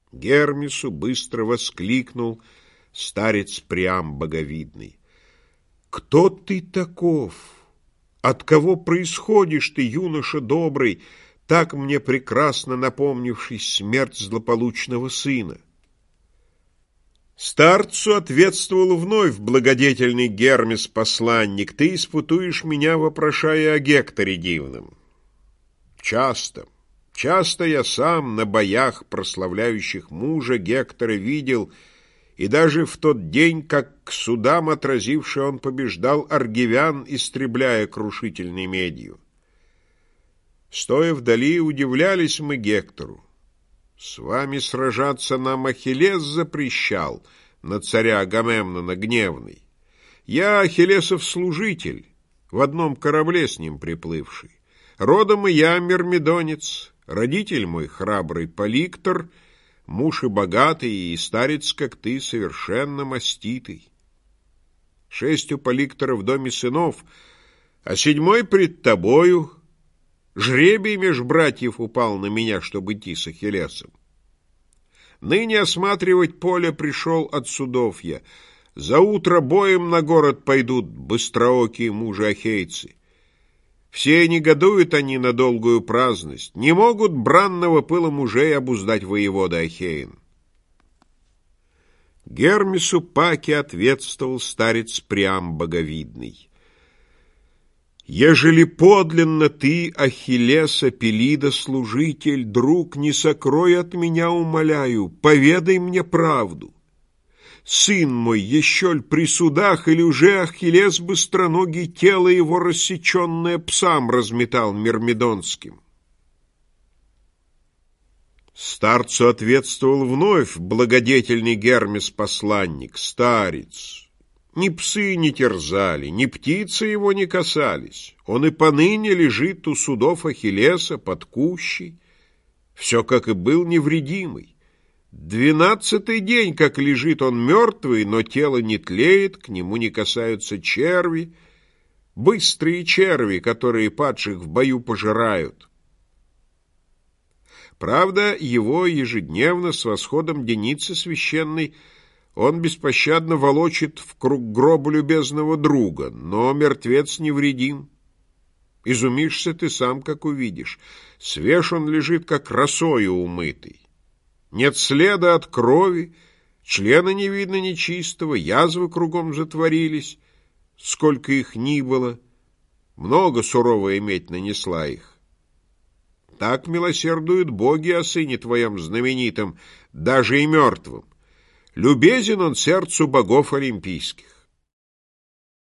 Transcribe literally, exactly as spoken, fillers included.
Гермесу быстро воскликнул старец Приам боговидный: «Кто ты таков? От кого происходишь ты, юноша добрый, так мне прекрасно напомнивший смерть злополучного сына?» Старцу ответствовал вновь благодетельный Гермес-посланник: «Ты испытуешь меня, вопрошая о Гекторе дивном. Часто, часто я сам на боях, прославляющих мужа Гектора, видел, и даже в тот день, как к судам отразивший он побеждал аргивян, истребляя крушительной медью. Стоя вдали, удивлялись мы Гектору. С вами сражаться нам Ахиллес запрещал, на царя Агамемнона гневный. Я Ахиллесов служитель, в одном корабле с ним приплывший. Родом и я мирмидонец, родитель мой храбрый Поликтор, муж и богатый, и старец, как ты, совершенно маститый. Шесть у Поликтора в доме сынов, а седьмой пред тобою. Жребий меж братьев упал на меня, чтобы идти с Ахиллесом. Ныне осматривать поле пришел от судов я. За утро боем на город пойдут быстроокие мужи-ахейцы. Все негодуют они на долгую праздность, не могут бранного пыла мужей обуздать воевода Ахеин. Гермесу Паке ответствовал старец Приам боговидный: «Ежели подлинно ты, Ахиллеса, Пелида, служитель, друг, не сокрой от меня, умоляю, поведай мне правду. Сын мой, еще ль при судах, или уже Ахиллес быстроногий тело его рассеченное псам разметал мирмидонским?» Старцу ответствовал вновь благодетельный Гермес-посланник: «Старец, ни псы не терзали, ни птицы его не касались. Он и поныне лежит у судов Ахиллеса под кущей, все как и был невредимый. Двенадцатый день, как лежит он мертвый, но тело не тлеет, к нему не касаются черви, быстрые черви, которые падших в бою пожирают. Правда, его ежедневно с восходом деницы священной он беспощадно волочит в круг гроба любезного друга, но мертвец невредим. Изумишься ты сам, как увидишь. Свеж он лежит, как росою умытый. Нет следа от крови, члена не видно нечистого, язвы кругом затворились, сколько их ни было. Много суровая медь нанесла их. Так милосердуют боги о сыне твоем знаменитом, даже и мертвым. Любезен он сердцу богов олимпийских.